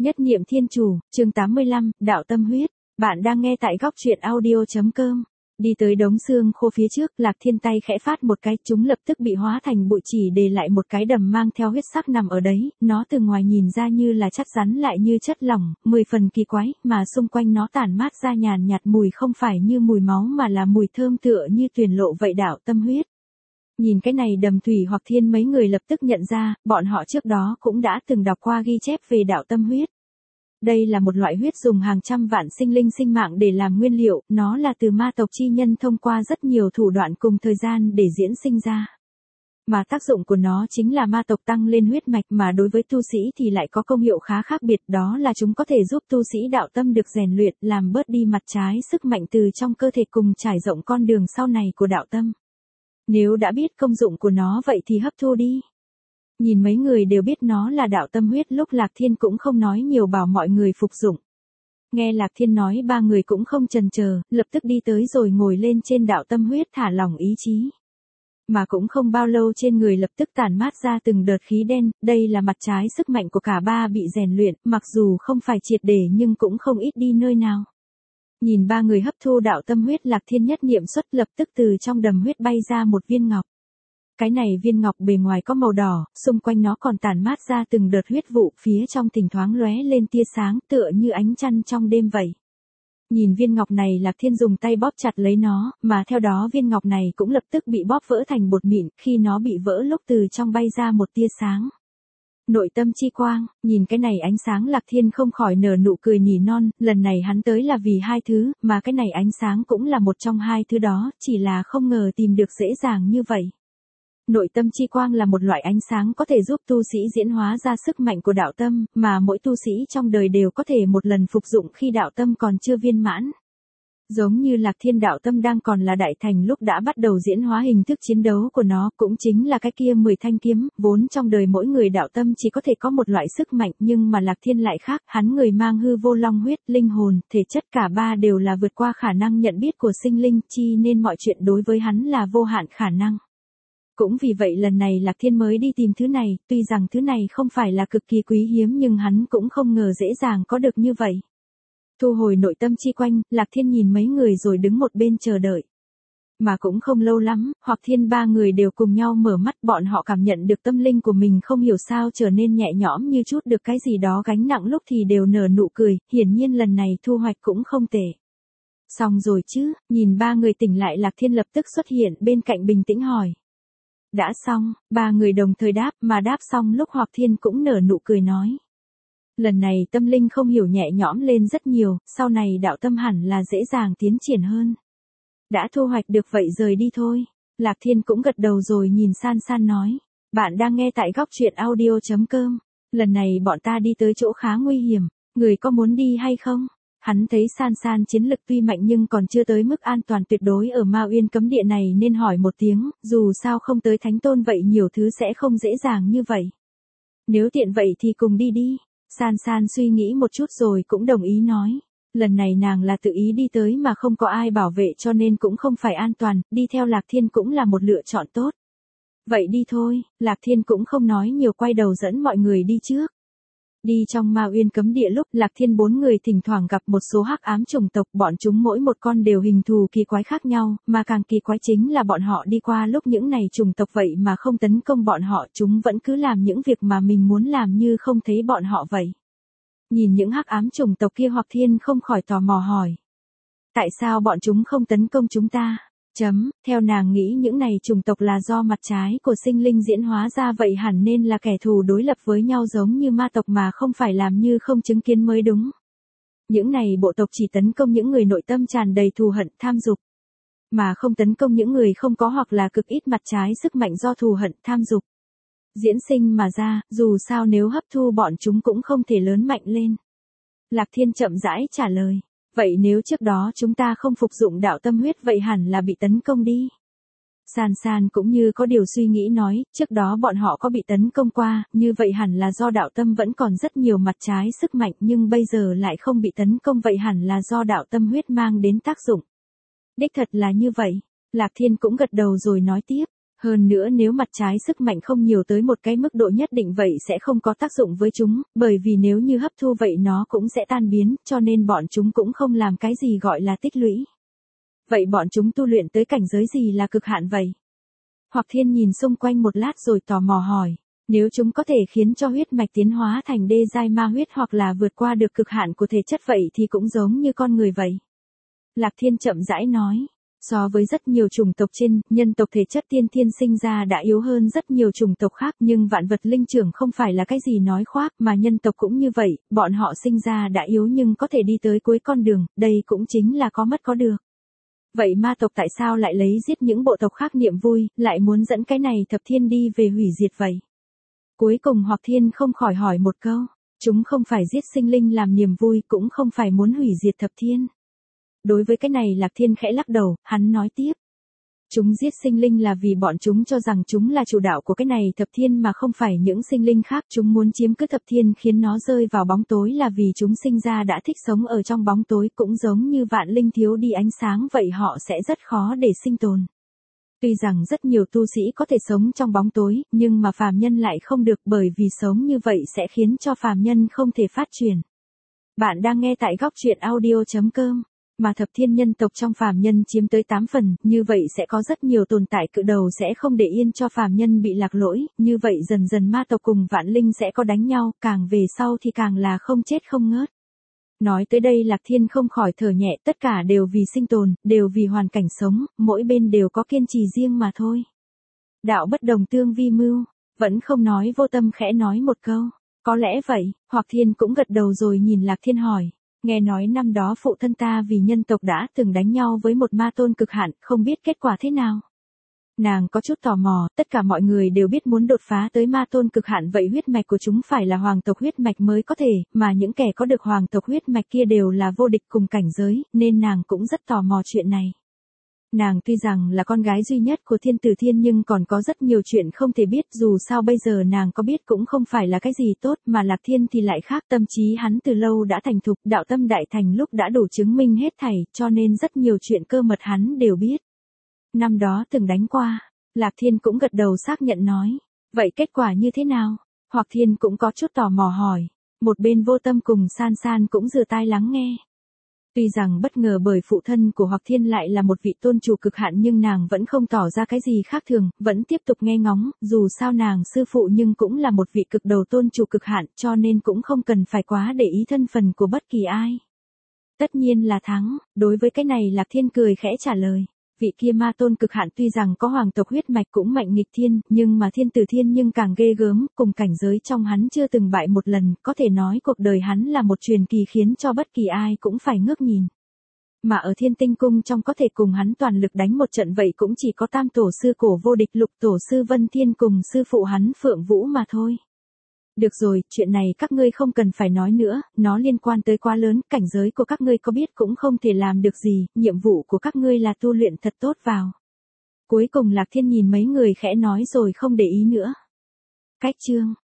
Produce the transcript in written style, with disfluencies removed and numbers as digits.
Nhất niệm thiên chủ, chương 85, đạo tâm huyết. Bạn đang nghe tại góc truyện audio.com. Đi tới đống xương khô phía trước, Lạc Thiên tay khẽ phát một cái, chúng lập tức bị hóa thành bụi, chỉ để lại một cái đầm mang theo huyết sắc nằm ở đấy, nó từ ngoài nhìn ra như là chất rắn lại như chất lỏng, 10 phần kỳ quái, mà xung quanh nó tản mát ra nhàn nhạt mùi không phải như mùi máu mà là mùi thơm tựa như tuyền lộ vậy. Đạo tâm huyết. Nhìn cái này đầm thủy hoặc thiên, mấy người lập tức nhận ra, bọn họ trước đó cũng đã từng đọc qua ghi chép về đạo tâm huyết. Đây là một loại huyết dùng hàng trăm vạn sinh linh sinh mạng để làm nguyên liệu, nó là từ ma tộc chi nhân thông qua rất nhiều thủ đoạn cùng thời gian để diễn sinh ra. Mà tác dụng của nó chính là ma tộc tăng lên huyết mạch, mà đối với tu sĩ thì lại có công hiệu khá khác biệt, đó là chúng có thể giúp tu sĩ đạo tâm được rèn luyện, làm bớt đi mặt trái sức mạnh từ trong cơ thể cùng trải rộng con đường sau này của đạo tâm. Nếu đã biết công dụng của nó vậy thì hấp thu đi. Nhìn mấy người đều biết nó là đạo tâm huyết, lúc Lạc Thiên cũng không nói nhiều, bảo mọi người phục dụng. Nghe Lạc Thiên nói, ba người cũng không chần chờ, lập tức đi tới rồi ngồi lên trên đạo tâm huyết, thả lỏng ý chí. Mà cũng không bao lâu trên người lập tức tản mát ra từng đợt khí đen, đây là mặt trái sức mạnh của cả ba bị rèn luyện, mặc dù không phải triệt để nhưng cũng không ít đi nơi nào. Nhìn ba người hấp thu đạo tâm huyết, Lạc Thiên nhất niệm xuất, lập tức từ trong đầm huyết bay ra một viên ngọc. Cái này viên ngọc bề ngoài có màu đỏ, xung quanh nó còn tản mát ra từng đợt huyết vụ, phía trong thỉnh thoáng lóe lên tia sáng tựa như ánh trăng trong đêm vậy. Nhìn viên ngọc này, Lạc Thiên dùng tay bóp chặt lấy nó, mà theo đó viên ngọc này cũng lập tức bị bóp vỡ thành bột mịn, khi nó bị vỡ lúc từ trong bay ra một tia sáng. Nội tâm chi quang, nhìn cái này ánh sáng, Lạc Thiên không khỏi nở nụ cười nỉ non, lần này hắn tới là vì hai thứ, mà cái này ánh sáng cũng là một trong hai thứ đó, chỉ là không ngờ tìm được dễ dàng như vậy. Nội tâm chi quang là một loại ánh sáng có thể giúp tu sĩ diễn hóa ra sức mạnh của đạo tâm, mà mỗi tu sĩ trong đời đều có thể một lần phục dụng khi đạo tâm còn chưa viên mãn. Giống như Lạc Thiên, đạo tâm đang còn là đại thành lúc đã bắt đầu diễn hóa hình thức chiến đấu của nó, cũng chính là cái kia 10 thanh kiếm, vốn trong đời mỗi người đạo tâm chỉ có thể có một loại sức mạnh, nhưng mà Lạc Thiên lại khác, hắn người mang hư vô long huyết, linh hồn, thể chất cả ba đều là vượt qua khả năng nhận biết của sinh linh, chi nên mọi chuyện đối với hắn là vô hạn khả năng. Cũng vì vậy lần này Lạc Thiên mới đi tìm thứ này, tuy rằng thứ này không phải là cực kỳ quý hiếm nhưng hắn cũng không ngờ dễ dàng có được như vậy. Thu hồi nội tâm chi quanh, Lạc Thiên nhìn mấy người rồi đứng một bên chờ đợi. Mà cũng không lâu lắm, Hoặc Thiên ba người đều cùng nhau mở mắt, bọn họ cảm nhận được tâm linh của mình không hiểu sao trở nên nhẹ nhõm, như chút được cái gì đó gánh nặng, lúc thì đều nở nụ cười, hiển nhiên lần này thu hoạch cũng không tệ. Xong rồi chứ, nhìn ba người tỉnh lại, Lạc Thiên lập tức xuất hiện bên cạnh bình tĩnh hỏi. Đã xong, ba người đồng thời đáp, mà đáp xong lúc Hoặc Thiên cũng nở nụ cười nói. Lần này tâm linh không hiểu nhẹ nhõm lên rất nhiều, sau này đạo tâm hẳn là dễ dàng tiến triển hơn. Đã thu hoạch được vậy rời đi thôi. Lạc Thiên cũng gật đầu rồi nhìn San San nói. Bạn đang nghe tại góc truyện audio.com. Lần này bọn ta đi tới chỗ khá nguy hiểm, người có muốn đi hay không? Hắn thấy San San chiến lực tuy mạnh nhưng còn chưa tới mức an toàn tuyệt đối ở Ma Uyên cấm địa này nên hỏi một tiếng, dù sao không tới thánh tôn vậy nhiều thứ sẽ không dễ dàng như vậy. Nếu tiện vậy thì cùng đi đi. San San suy nghĩ một chút rồi cũng đồng ý nói. Lần này nàng là tự ý đi tới mà không có ai bảo vệ cho nên cũng không phải an toàn, đi theo Lạc Thiên cũng là một lựa chọn tốt. Vậy đi thôi, Lạc Thiên cũng không nói nhiều, quay đầu dẫn mọi người đi trước. Đi trong Ma Uyên cấm địa, lúc Lạc Thiên bốn người thỉnh thoảng gặp một số hắc ám chủng tộc, bọn chúng mỗi một con đều hình thù kỳ quái khác nhau, mà càng kỳ quái chính là bọn họ đi qua lúc những này chủng tộc vậy mà không tấn công bọn họ, chúng vẫn cứ làm những việc mà mình muốn làm như không thấy bọn họ vậy. Nhìn những hắc ám chủng tộc kia, Hoặc Thiên không khỏi tò mò hỏi. Tại sao bọn chúng không tấn công chúng ta? Theo nàng nghĩ những này chủng tộc là do mặt trái của sinh linh diễn hóa ra, vậy hẳn nên là kẻ thù đối lập với nhau giống như ma tộc mà không phải làm như không chứng kiến mới đúng. Những này bộ tộc chỉ tấn công những người nội tâm tràn đầy thù hận, tham dục, mà không tấn công những người không có hoặc là cực ít mặt trái sức mạnh do thù hận, tham dục diễn sinh mà ra, dù sao nếu hấp thu bọn chúng cũng không thể lớn mạnh lên. Lạc Thiên chậm rãi trả lời. Vậy nếu trước đó chúng ta không phục dụng đạo tâm huyết vậy hẳn là bị tấn công đi. San San cũng như có điều suy nghĩ nói, trước đó bọn họ có bị tấn công qua, như vậy hẳn là do đạo tâm vẫn còn rất nhiều mặt trái sức mạnh, nhưng bây giờ lại không bị tấn công, vậy hẳn là do đạo tâm huyết mang đến tác dụng. Đích thật là như vậy. Lạc Thiên cũng gật đầu rồi nói tiếp. Hơn nữa nếu mặt trái sức mạnh không nhiều tới một cái mức độ nhất định vậy sẽ không có tác dụng với chúng, bởi vì nếu như hấp thu vậy nó cũng sẽ tan biến, cho nên bọn chúng cũng không làm cái gì gọi là tích lũy. Vậy bọn chúng tu luyện tới cảnh giới gì là cực hạn vậy? Hoặc Thiên nhìn xung quanh một lát rồi tò mò hỏi, nếu chúng có thể khiến cho huyết mạch tiến hóa thành đê giai ma huyết hoặc là vượt qua được cực hạn của thể chất vậy thì cũng giống như con người vậy. Lạc Thiên chậm rãi nói, so với rất nhiều chủng tộc trên, nhân tộc thể chất tiên thiên sinh ra đã yếu hơn rất nhiều chủng tộc khác, nhưng vạn vật linh trưởng không phải là cái gì nói khoác, mà nhân tộc cũng như vậy, bọn họ sinh ra đã yếu nhưng có thể đi tới cuối con đường, đây cũng chính là có mất có được. Vậy ma tộc tại sao lại lấy giết những bộ tộc khác niềm vui, lại muốn dẫn cái này thập thiên đi về hủy diệt vậy? Cuối cùng Hoặc Thiên không khỏi hỏi một câu, chúng không phải giết sinh linh làm niềm vui, cũng không phải muốn hủy diệt thập thiên. Đối với cái này Lạc Thiên khẽ lắc đầu, hắn nói tiếp. Chúng giết sinh linh là vì bọn chúng cho rằng chúng là chủ đạo của cái này thập thiên mà không phải những sinh linh khác. Chúng muốn chiếm cứ thập thiên khiến nó rơi vào bóng tối là vì chúng sinh ra đã thích sống ở trong bóng tối, cũng giống như vạn linh thiếu đi ánh sáng vậy, họ sẽ rất khó để sinh tồn. Tuy rằng rất nhiều tu sĩ có thể sống trong bóng tối, nhưng mà phàm nhân lại không được, bởi vì sống như vậy sẽ khiến cho phàm nhân không thể phát triển. Bạn đang nghe tại góc truyện audio.com. Mà thập thiên nhân tộc trong phàm nhân chiếm tới 8 phần, như vậy sẽ có rất nhiều tồn tại cự đầu sẽ không để yên cho phàm nhân bị lạc lỗi, như vậy dần dần ma tộc cùng vạn linh sẽ có đánh nhau, càng về sau thì càng là không chết không ngớt. Nói tới đây Lạc Thiên không khỏi thở nhẹ, tất cả đều vì sinh tồn, đều vì hoàn cảnh sống, mỗi bên đều có kiên trì riêng mà thôi. Đạo bất đồng tương vi mưu, vẫn không nói vô tâm khẽ nói một câu, có lẽ vậy. Hoặc Thiên cũng gật đầu rồi nhìn Lạc Thiên hỏi. Nghe nói năm đó phụ thân ta vì nhân tộc đã từng đánh nhau với một ma tôn cực hạn, không biết kết quả thế nào. Nàng có chút tò mò, tất cả mọi người đều biết muốn đột phá tới ma tôn cực hạn vậy huyết mạch của chúng phải là hoàng tộc huyết mạch mới có thể, mà những kẻ có được hoàng tộc huyết mạch kia đều là vô địch cùng cảnh giới, nên nàng cũng rất tò mò chuyện này. Nàng tuy rằng là con gái duy nhất của Thiên Tử Thiên nhưng còn có rất nhiều chuyện không thể biết, dù sao bây giờ nàng có biết cũng không phải là cái gì tốt, mà Lạc Thiên thì lại khác, tâm trí hắn từ lâu đã thành thục, đạo tâm đại thành lúc đã đủ chứng minh hết thảy, cho nên rất nhiều chuyện cơ mật hắn đều biết. Năm đó từng đánh qua, Lạc Thiên cũng gật đầu xác nhận nói, vậy kết quả như thế nào? Hoặc Thiên cũng có chút tò mò hỏi, một bên Vô Tâm cùng San San cũng dựa tai lắng nghe. Tuy rằng bất ngờ bởi phụ thân của Hoặc Thiên lại là một vị tôn chủ cực hạn nhưng nàng vẫn không tỏ ra cái gì khác thường, vẫn tiếp tục nghe ngóng, dù sao nàng sư phụ nhưng cũng là một vị cực đầu tôn chủ cực hạn, cho nên cũng không cần phải quá để ý thân phần của bất kỳ ai. Tất nhiên là thắng, đối với cái này Lạc Thiên cười khẽ trả lời. Vị kia ma tôn cực hạn tuy rằng có hoàng tộc huyết mạch cũng mạnh nghịch thiên, nhưng mà Thiên Tử Thiên nhưng càng ghê gớm, cùng cảnh giới trong hắn chưa từng bại một lần, có thể nói cuộc đời hắn là một truyền kỳ khiến cho bất kỳ ai cũng phải ngước nhìn. Mà ở Thiên Tinh Cung trong có thể cùng hắn toàn lực đánh một trận vậy cũng chỉ có tam tổ sư cổ vô địch Lục tổ sư Vân Thiên cùng sư phụ hắn Phượng Vũ mà thôi. Được rồi, chuyện này các ngươi không cần phải nói nữa, nó liên quan tới quá lớn, cảnh giới của các ngươi có biết cũng không thể làm được gì, nhiệm vụ của các ngươi là tu luyện thật tốt vào. Cuối cùng Lạc Thiên nhìn mấy người khẽ nói rồi không để ý nữa. Cách chương